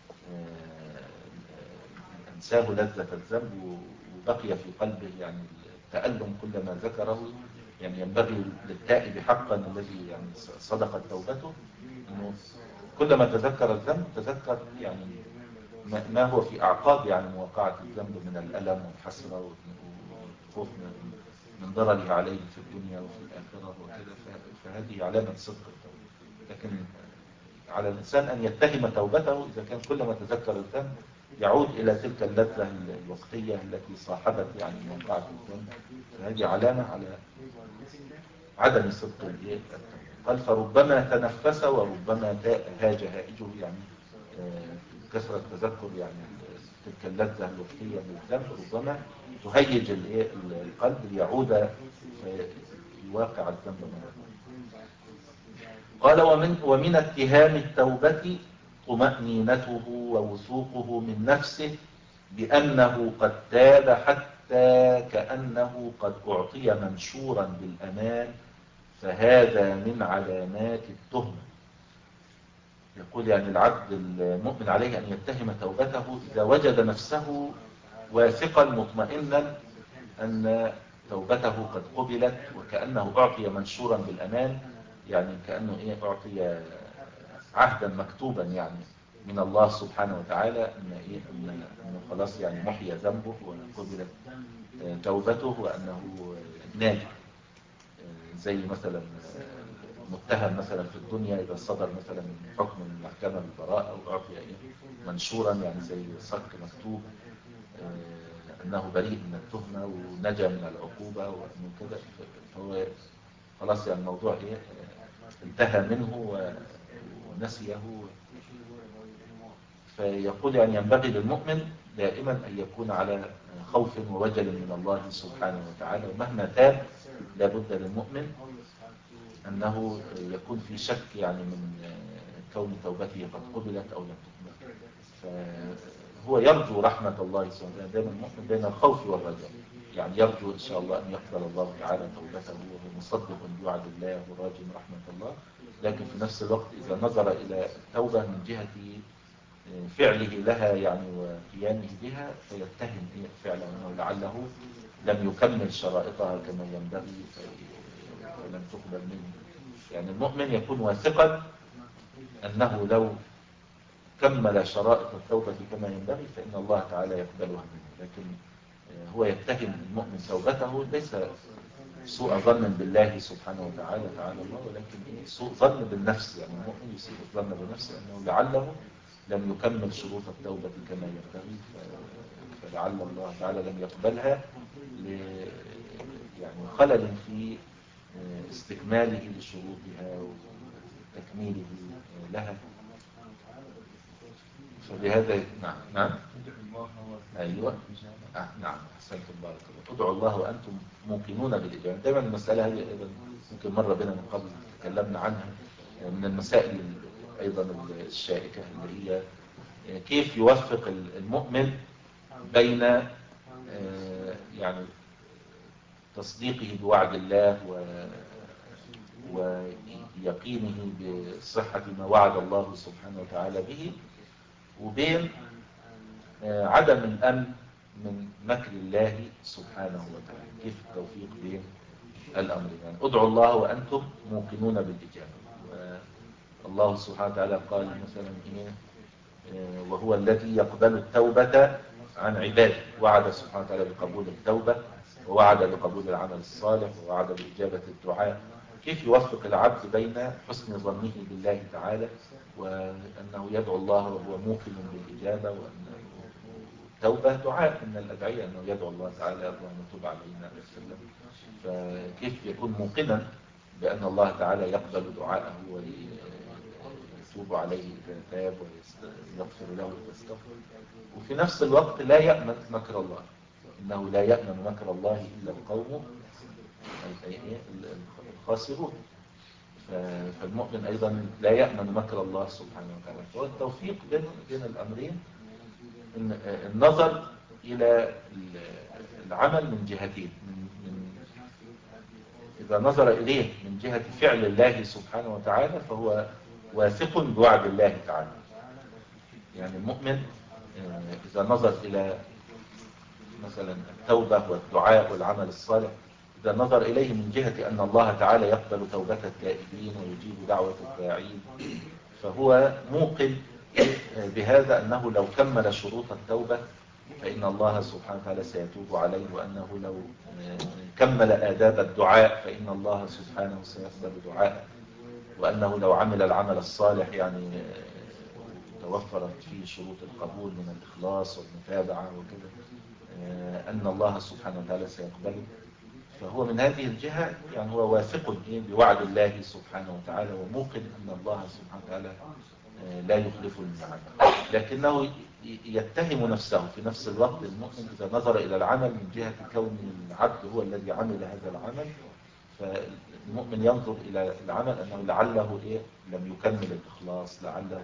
[SPEAKER 2] أنساه لذة الذنب، وبقي في قلبه يعني التألم كلما ذكره. يعني ينبغي للتائب حقا الذي يعني صدقت توبته أنه كلما تذكر الذنب تذكر يعني ما هو في أعقاب يعني مواقعة الذنب من الألم والحسرة والخوف من ضرره عليه في الدنيا وفي الآخرة وكذا، فهذه علامة صدق التوبة. لكن على الإنسان أن يتهم توبته إذا كان كلما تذكر الذنب يعود إلى تلك اللذة الوقتية التي صاحبت يعني موقعة الذنب، فهذه علامة على عدم صدق التوبة. قال فربما تنفس وربما هاج هائجه، يعني كثرة تذكر يعني تلك اللذة الوقتية بالذنب ربما تهيج القلب ليعود في واقع الذنب مرة. قال ومن, ومن اتهام التوبة طمأنينته ووثوقه من نفسه بأنه قد تاب حتى كأنه قد أعطي منشورا بالأمان، فهذا من علامات التهمة. يقول يعني العبد المؤمن عليه أن يتهم توبته إذا وجد نفسه واثقا مطمئنا أن توبته قد قبلت، وكأنه أعطي منشورا بالأمان، يعني كأنه إيه أعطي عهدا مكتوبا يعني من الله سبحانه وتعالى أن إيه أنه خلاص يعني محي ذنبه وقبلت توبته وأنه ناجح. زي مثلا متهم مثلا في الدنيا إذا صدر مثلا حكم من المحكمة بالبراءة أو أعطي منشورا يعني زي صك مكتوب أنه بريء من التهمة ونجا من العقوبة وأنه كذا، فهو خلاص يعني الموضوع إيه انتهى منه ونسيه. فيقول يعني ينبغي للمؤمن دائما أن يكون على خوف ووجل من الله سبحانه وتعالى، ومهما تاب لابد للمؤمن أنه يكون في شك يعني من كون توبته قد قبلت أو لم تقبل، فهو يرجو رحمة الله سبحانه وتعالى. دائما المؤمن بين الخوف والرجاء، يعني يرجو إن شاء الله أن يقبل الله تعالى توبته وهو مصدق بوعد الله وراج رحمة الله. لكن في نفس الوقت إذا نظر إلى التوبة من جهة فعله لها يعني وقيامه بها فيتهم فعلا أنه لعله لم يكمل شرائطها كما ينبغي فلم تقبل منه. يعني المؤمن يكون واثقا أنه لو كمل شرائط التوبة كما ينبغي فإن الله تعالى يقبلها منه. لكن هو يتهم المؤمن توبته ليس سوء ظن بالله سبحانه وتعالى تعالى الله، ولكن سوء ظن بالنفس. يعني المؤمن يسيء الظن بنفسه أنه لعله لم يكمل شروط التوبة كما ينبغي فلعل الله تعالى لم يقبلها ل يعني خلل في استكماله لشروطها وتكميله لها. فبهذا نعم نعم ايوه آه نعم احسنتم بارك الله. ادعوا الله وانتم موقنون بالاجابه. دايما المساله هذه ايضا ممكن مره بنا من قبل تكلمنا عنها، من المسائل ايضا الشائكه اللي هي كيف يوفق المؤمن بين يعني تصديقه بوعد الله ويقينه بصحة ما وعد الله سبحانه وتعالى به، وبين عدم الأمن من مكر الله سبحانه وتعالى. كيف التوفيق بين الأمرين؟ يعني ادعوا الله وأنتم موقنون بالإجابة. الله سبحانه وتعالى قال مثلا إيه وهو الذي يقبل التوبة عن عباده. وعد سبحانه وتعالى بقبول التوبة، ووعد بقبول العمل الصالح، ووعد بإجابة الدعاء. كيف يوفق العبد بين حسن ظنه بالله تعالى وأنه يدعو الله وهو موقن بالإجابة، وأن التوبة دعاء من الأدعية أنه يدعو الله تعالى اللهم تب علينا وسلم. فكيف يكون موقنا بأن الله تعالى يقبل دعاءه ويتوب عليه إذا تاب ويغفر له إذا استغفر، وفي نفس الوقت لا يأمن مكر الله. إنه لا يأمن مكر الله إلا القوم الخاسرون. فالمؤمن أيضا لا يأمن مكر الله سبحانه وتعالى. فهو التوفيق بين بين الأمرين، النظر إلى العمل من جهتين. من إذا نظر إليه من جهة فعل الله سبحانه وتعالى فهو واثق بوعد الله تعالى. يعني المؤمن إذا نظر إلى مثلا التوبة والدعاء والعمل الصالح، إذا نظر إليه من جهة أن الله تعالى يقبل توبة التائبين ويجيب دعوة الداعين، فهو موقن بهذا أنه لو كمل شروط التوبة فإن الله سبحانه وتعالى سيتوب عليه، وأنه لو كمل آداب الدعاء فإن الله سبحانه سيقبل دعاءه، وأنه لو عمل العمل الصالح يعني توفرت فيه شروط القبول من الإخلاص والمتابعة وكذا أن الله سبحانه وتعالى سيقبله. فهو من هذه الجهة يعني هو واثق بوعد الله سبحانه وتعالى وموقن أن الله سبحانه وتعالى لا يخلف الميعاد. لكنه يتهم نفسه في نفس الوقت. المؤمن إذا نظر إلى العمل من جهة كون العبد هو الذي عمل هذا العمل، فالمؤمن ينظر إلى العمل أنه لعله إيه لم يكمل الإخلاص، لعله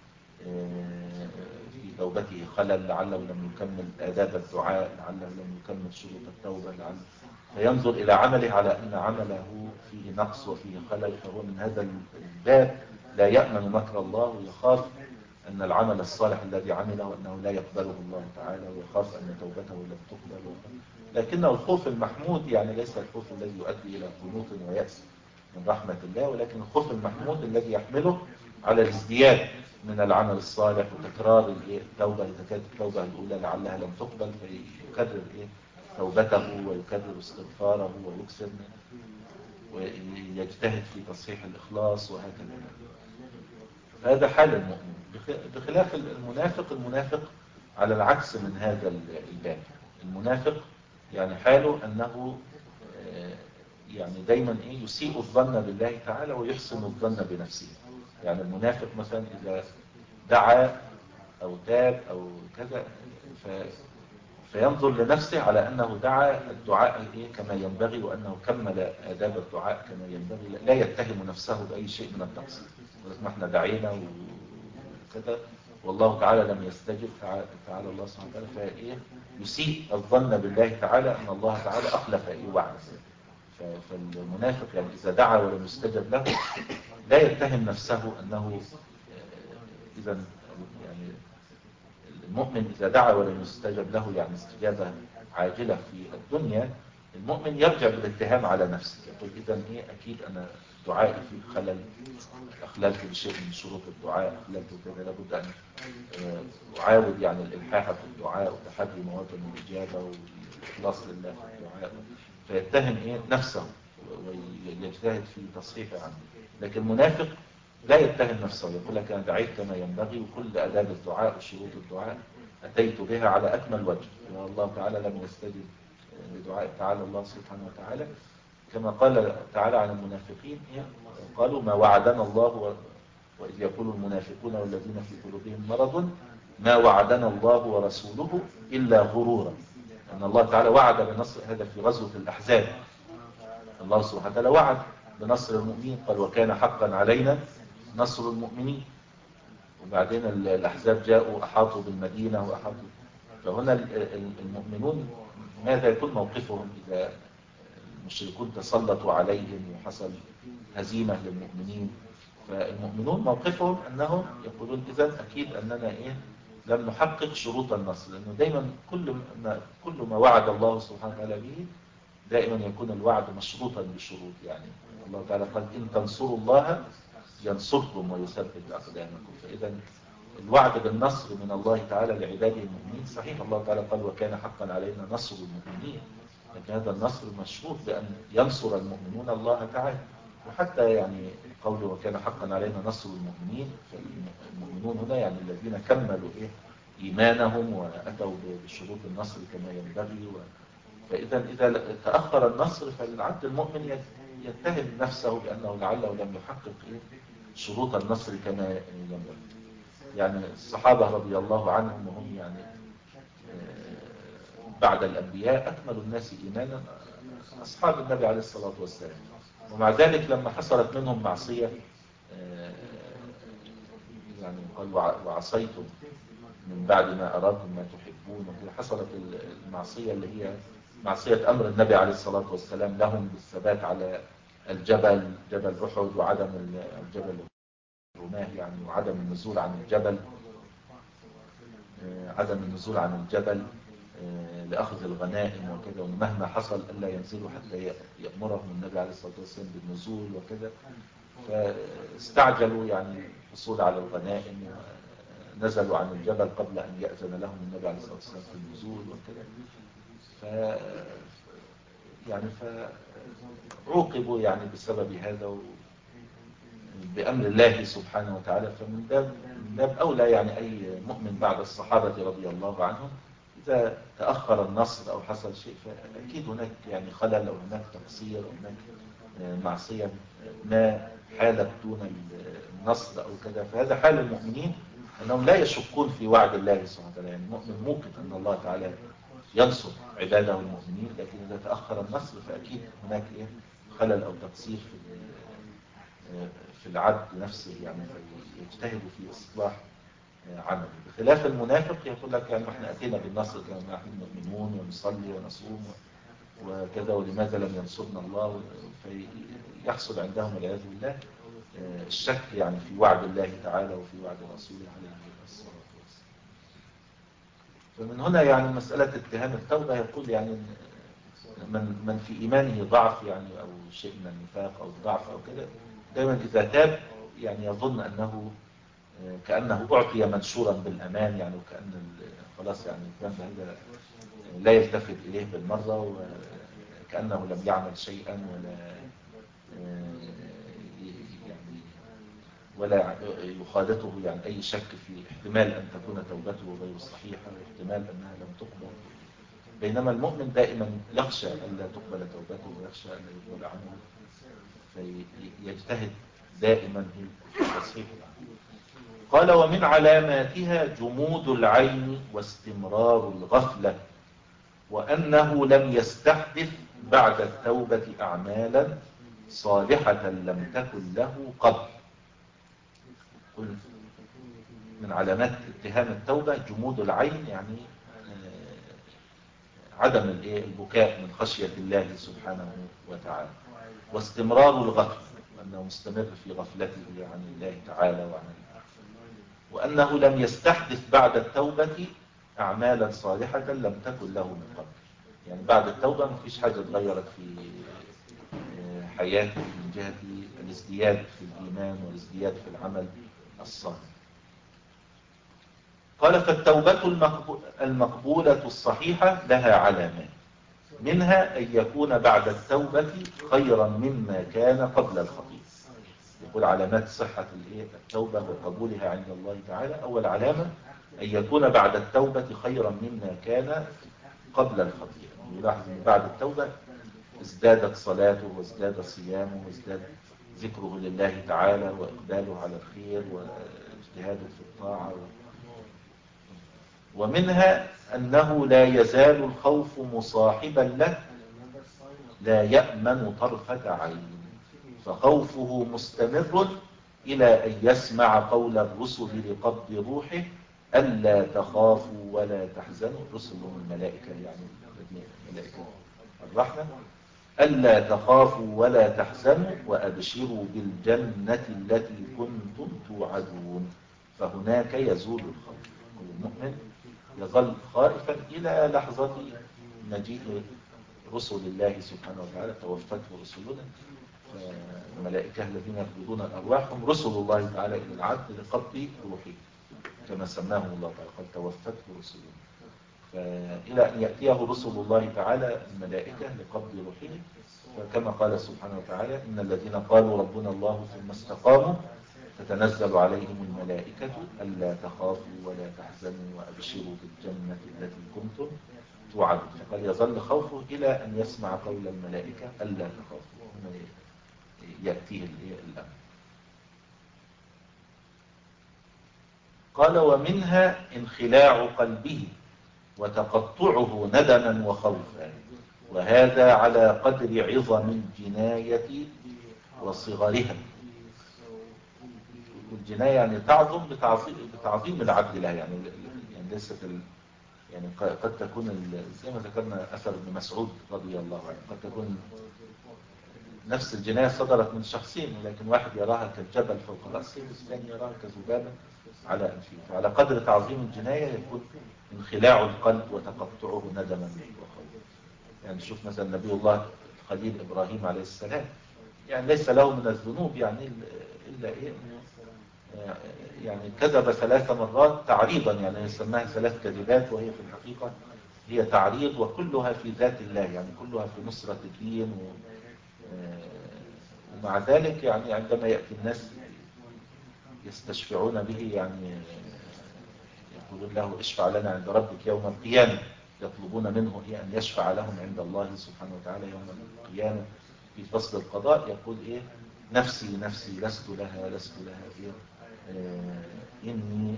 [SPEAKER 2] في توبته خلل، لعله لم يكمل آداب الدعاء، لعله لم يكمل شروط التوبة، لعله فينظر إلى عمله على أن عمله فيه نقص وفيه خلل. فهو من هذا الباب لا يأمن مكر الله، ويخاف أن العمل الصالح الذي عمله أنه لا يقبله الله تعالى، ويخاف أن توبته لم تقبل. لكنه الخوف المحمود يعني ليس الخوف الذي يؤدي إلى قنوط ويأس من رحمة الله، ولكن الخوف المحمود الذي يحمله على الازدياد من العمل الصالح وتكرار التوبة. إذا كانت التوبة الأولى لعلها لم تقبل فيكرر توبته ويكرر استغفاره ويكسر ويجتهد في تصحيح الإخلاص وهكذا. هذا حال المؤمن. بخلاف المنافق، المنافق على العكس من هذا الباب. المنافق يعني حاله أنه يعني دايما إيه يسيء الظن بالله تعالى ويحسن الظن بنفسه. يعني المنافق مثلا إذا دعا أو تاب أو كذا ف فينظر لنفسه على أنه دعا الدعاء إيه كما ينبغي، وأنه كمل آداب الدعاء كما ينبغي، لا يتهم نفسه بأي شيء من التقصير. ما احنا دعينا وكذا والله تعالى لم يستجب، تعالى, تعالى الله سبحانه وتعالى، فإيه يسيء الظن بالله تعالى أن الله تعالى أخلف إيه وعده. فالمنافق يعني إذا دعا ولم يستجب له لا يتهم نفسه أنه إذا يعني المؤمن إذا دعا ولم يستجب له يعني استجابة عاجلة في الدنيا، المؤمن يرجع بالاتهام على نفسه، يقول إذا إيه أكيد أنا دعائي في خلل، أخللت بشيء من شروط الدعاء، أخللت كذا، لابد أن أعاود يعني الإلحاح في الدعاء وتحدي مواطن الإجابة والإخلاص لله في الدعاء، فيتهم إيه نفسه ويجتهد في تصحيحه عنه. لكن المنافق لا يتهم نفسه، يقول لك أنا دعيت كما ينبغي وكل آداب الدعاء وشروط الدعاء أتيت بها على أكمل وجه، والله تعالى لم يستجب لدعاء تعالى الله سبحانه وتعالى. كما قال تعالى عن المنافقين قالوا ما وعدنا الله و... وإذ يقول المنافقون والذين في قلوبهم مرض ما وعدنا الله ورسوله إلا غرورا. أن الله تعالى وعد بنصر، هذا في غزوة الأحزاب، الله سبحانه وتعالى وعد بنصر المؤمنين، قال وكان حقا علينا نصر المؤمنين. وبعدين الأحزاب جاءوا أحاطوا بالمدينة وأحاطوا، فهنا المؤمنون ماذا يكون موقفهم إذا المشركون تسلطوا عليهم وحصل هزيمة للمؤمنين؟ فالمؤمنون موقفهم أنهم يقولون إذن أكيد أننا إيه لم نحقق شروط النصر، لأنه دائما كل ما, كل ما وعد الله سبحانه وتعالى به دائما يكون الوعد مشروطا بشروط. يعني الله تعالى قال إن تنصروا الله ينصركم ويثبت أقدامكم. فإذا الوعد بالنصر من الله تعالى لعباده المؤمنين صحيح، الله تعالى قال وكان حقا علينا نصر المؤمنين، لكن هذا النصر مشروط بأن ينصر المؤمنون الله تعالى. وحتى يعني قوله وكان حقا علينا نصر المؤمنين، فالمؤمنون هنا يعني الذين كملوا إيه إيمانهم وأتوا بشروط النصر كما ينبغي. و... فإذا إذا تأخر النصر فالعبد المؤمن يتهم نفسه بأنه لعله لم يحقق إيه شروط النصر كما ينبغي. يعني الصحابة رضي الله عنهم وهم يعني بعد الأنبياء أكمل الناس إيمانا أصحاب النبي عليه الصلاة والسلام، ومع ذلك لما حصلت منهم معصية يعني قال وعصيتم من بعد ما أراكم ما تحبون، حصلت المعصية اللي هي معصية أمر النبي عليه الصلاة والسلام لهم بالثبات على الجبل جبل أحد وعدم الجبل الرماه يعني، وعدم النزول عن الجبل عدم النزول عن الجبل لأخذ الغنائم وكذا، ومهما حصل ألا ينزلوا حتى يأمرهم النبي عليه الصلاة والسلام بالنزول وكذا، فاستعجلوا يعني الحصول على الغنائم ونزلوا عن الجبل قبل أن يأذن لهم النبي عليه الصلاة والسلام في النزول وكذا. ف يعني فعوقبوا يعني بسبب هذا و... بأمر الله سبحانه وتعالى. فمن باب من باب أولى يعني أي مؤمن بعد الصحابة رضي الله عنهم إذا تأخر النصر أو حصل شيء فأكيد هناك يعني خلل أو هناك تقصير أو هناك معصية ما حالت دون النصر أو كذا. فهذا حال المؤمنين أنهم لا يشكون في وعد الله سبحانه وتعالى، يعني المؤمن موقن أن الله تعالى ينصر عباده المؤمنين، لكن إذا تأخر النصر فأكيد هناك إيه خلل أو تقصير في في العبد نفسه، يعني يجتهد في إصلاح عمله. بخلاف المنافق يقول لك يعني احنا أتينا بالنصر كما نحن مؤمنون ونصلي ونصوم وكذا ولماذا لم ينصرنا الله، فيحصل عندهم والعياذ بالله الشك يعني في وعد الله تعالى وفي وعد رسوله عليه الصلاة والسلام. فمن هنا يعني مسألة اتهام التوبة يقول يعني من من في إيمانه ضعف يعني أو شيء من النفاق أو ضعف أو كده، دائما إذا تاب يعني يظن أنه كأنه أعطي منشورا بالأمان، يعني وكأن خلاص يعني الذنب هذا لا يلتفت إليه بالمرة وكأنه لم يعمل شيئا ولا يعني ولا يخالطه يعني أي شك في احتمال أن تكون توبته غير صحيحة واحتمال أنها لم تقبل. بينما المؤمن دائما يخشى أن لا تقبل توبته ويخشى أن لا يقبل عمله، فيجتهد دائما في تصحيح العمل. قال ومن علاماتها جمود العين واستمرار الغفلة، وأنه لم يستحدث بعد التوبة أعمالا صالحة لم تكن له قبل. قل من علامات اتهام التوبة جمود العين، يعني عدم البكاء من خشية الله سبحانه وتعالى، واستمرار الغفل، أنه مستمر في غفلته عن الله تعالى وعن وأنه لم يستحدث بعد التوبة أعمالا صالحة لم تكن له من قبل. يعني بعد التوبة ما فيش حاجة اتغيرت في حياته من جهة الازدياد في الإيمان والازدياد في العمل الصالح. قال فالتوبة المقبولة الصحيحة لها علامات، منها أن يكون بعد التوبة خيرا مما كان قبل الخطيئة. يقول علامات صحة التوبة وقبولها عند الله تعالى: أول علامة أن يكون بعد التوبة خيرا مما كان قبل الخطيئة. يلاحظ أن بعد التوبة ازدادت صلاته وازداد صيامه وازداد ذكره لله تعالى وإقباله على الخير واجتهاده في الطاعة. ومنها أنه لا يزال الخوف مصاحبا له، لا يأمن طرفة عين، فخوفه مستمر إلى أن يسمع قول الرسل لقبض روحه: ألا تخافوا ولا تحزنوا. رسل الملائكة يعني ملائكة الرحمة: ألا تخافوا ولا تحزنوا وأبشروا بالجنة التي كنتم توعدون. فهناك يزول الخوف، والمؤمن يظل خائفا إلى لحظة مجيء رسل الله سبحانه وتعالى: توفته رسلنا. الملائكة الذين يقبضون الأرواح هم رسل الله تعالى إلى العبد لقبض روحه، كما سماهم الله تعالى: قد توفته رسلنا. فإلى أن يأتيه رسل الله تعالى الملائكة لقبض روحه، فكما قال سبحانه وتعالى: إن الذين قالوا ربنا الله ثم استقاموا تتنزل عليهم الملائكة ألا تخافوا ولا تحزنوا وأبشروا بالجنة التي كنتم توعدون. فقد يظل خوفه إلى أن يسمع قول الملائكة ألا تخافوا، يأتيه الأمر. قال ومنها انخلاع قلبه وتقطعه ندما وخوفا، وهذا على قدر عظم الجناية وصغرها. والجناية يعني تعظم بتعظيم, بتعظيم العبد لها، يعني يعني ليست ال... يعني قد تكون زي ما ذكرنا أثر ابن مسعود رضي الله عنه، قد تكون نفس الجناية صدرت من شخصين، لكن واحد يراها كالجبل فوق رأسه والثاني يراها كذبابة على أنفه. فعلى قدر تعظيم الجناية يكون انخلاع القلب وتقطعه ندما وخوفا. يعني شوف مثلا نبي الله الخليل إبراهيم عليه السلام، يعني ليس له من الذنوب يعني إلا إيه، يعني كذب ثلاث مرات تعريضا، يعني يسماها ثلاث كذبات، وهي في الحقيقة هي تعريض، وكلها في ذات الله، يعني كلها في نصرة الدين. و... ومع ذلك يعني عندما يأتي الناس يستشفعون به، يعني يقولون له اشفع لنا عند ربك يوم القيامة، يطلبون منه إيه أن يشفع لهم عند الله سبحانه وتعالى يوم القيامة في فصل القضاء. يقول إيه: نفسي نفسي لست لها لست لها إيه آه إني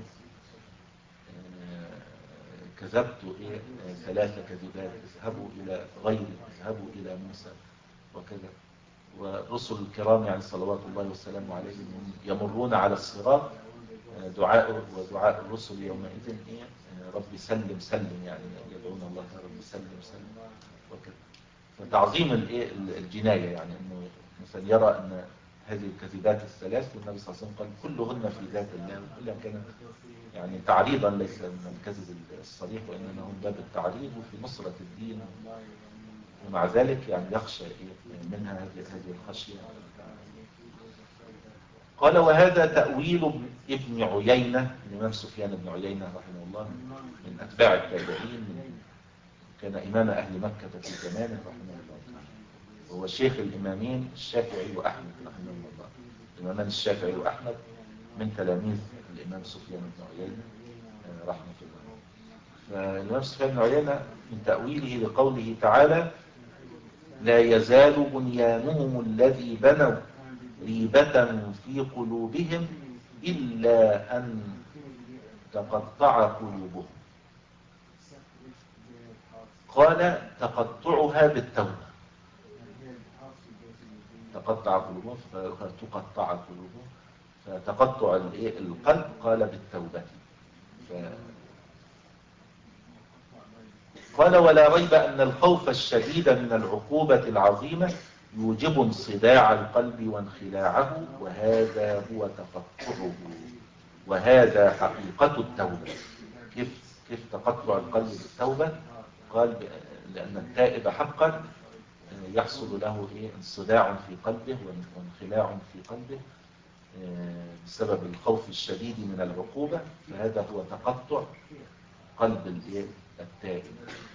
[SPEAKER 2] آه كذبت إيه آه ثلاث كذبات، اذهبوا إلى غيري، اذهبوا إلى موسى وكذا. والرسل الكرام يعني صلوات الله وسلامه عليهم يمرون على الصراط، دعاء ودعاء الرسل يومئذ إيه رب سلم سلم، يعني يدعون الله رب سلم سلم وكذا. فتعظيم الايه الجناية، يعني انه مثلا يرى ان هذه الكذبات الثلاث، والنبي صلى الله عليه وسلم قال كلهن في ذات الله، وكلها كانت يعني تعريضا ليس من الكذب الصريح، وانما هم باب التعريض وفي نصرة الدين. ومع ذلك يعني يخشى منها هذه هذه الخشية. قال وهذا تأويل ابن عيينة، الإمام سفيان بن عيينة رحمه الله من أتباع التابعين، كان إمام أهل مكة في زمانه رحمه الله، وهو شيخ الإمامين الشافعي وأحمد رحمه الله. الإمامان الشافعي وأحمد من تلاميذ الإمام سفيان بن عيينة رحمه الله. فالإمام سفيان بن عيينة من تأويله لقوله تعالى: لا يزال بنيانهم الذي بنوا ريبة في قلوبهم إلا أن تقطع قلوبهم. قال تقطعها بالتوبة، تقطع قلوبهم فتقطع قلوبهم. فتقطع القلب قال بالتوبة. ف... قال ولا ريب أن الخوف الشديد من العقوبة العظيمة يوجب انصداع القلب وانخلاعه، وهذا هو تقطعه، وهذا حقيقة التوبة. كيف كيف تقطع القلب بالتوبة؟ قال لأن التائب حقا يحصل له إيه؟ انصداع في قلبه وانخلاع في قلبه بسبب الخوف الشديد من العقوبة، فهذا هو تقطع قلب التائب.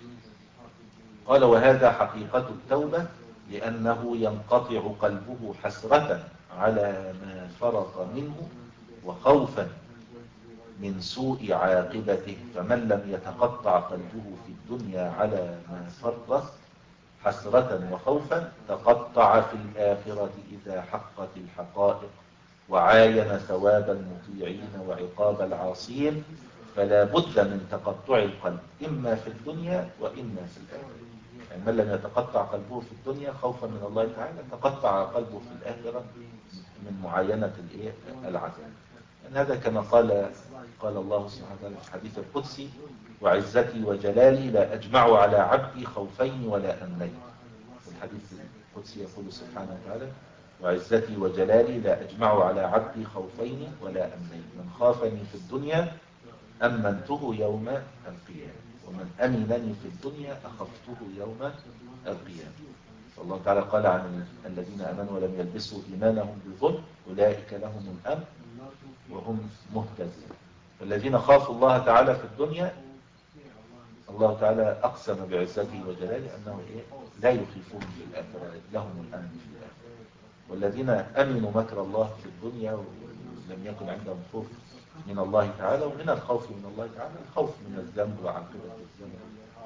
[SPEAKER 2] قال وهذا حقيقة التوبة لأنه ينقطع قلبه حسرة على ما فرط منه وخوفا من سوء عاقبته، فمن لم يتقطع قلبه في الدنيا على ما فرط حسرة وخوفا تقطع في الآخرة إذا حقت الحقائق وعاين ثواب المطيعين وعقاب العاصين، فلا بد من تقطع القلب إما في الدنيا وإما في الآخرة. يعني من لم يتقطع قلبه في الدنيا خوفا من الله تعالى تقطع قلبه في الآخرة من معاينة العذاب. يعني هذا كما قال قال الله سبحانه وتعالى في الحديث القدسي وعزتي وجلالي لا أجمع على عبدي خوفين ولا أمنين. في الحديث القدسي يقول سبحانه وتعالى وعزتي وجلالي لا أجمع على عبدي خوفين ولا أمنين، من خافني في الدنيا أمنته يوم القيامة، ومن أمنني في الدنيا أخفته يوم القيامة. والله تعالى قال عن الذين أمنوا ولم يلبسوا إيمانهم بظلم أولئك لهم الأمن وهم مهتدون. فالذين خافوا الله تعالى في الدنيا الله تعالى أقسم بعزته وجلاله أنه إيه؟ لا يخيفون في الآخرة، لهم الأمن في الآخرة. والذين أمنوا مكر الله في الدنيا ولم يكن عندهم خوف من الله تعالى، ومن الخوف من الله تعالى الخوف من الذنب وعاقبة الذنب،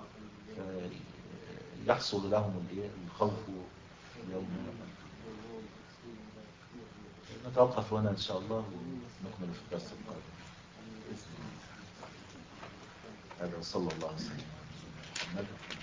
[SPEAKER 2] يحصل لهم الخوف يوم نتوقف هنا إن شاء الله ونكمل في الدرس القادم بإذن الله. هذا صلى الله عليه وسلم.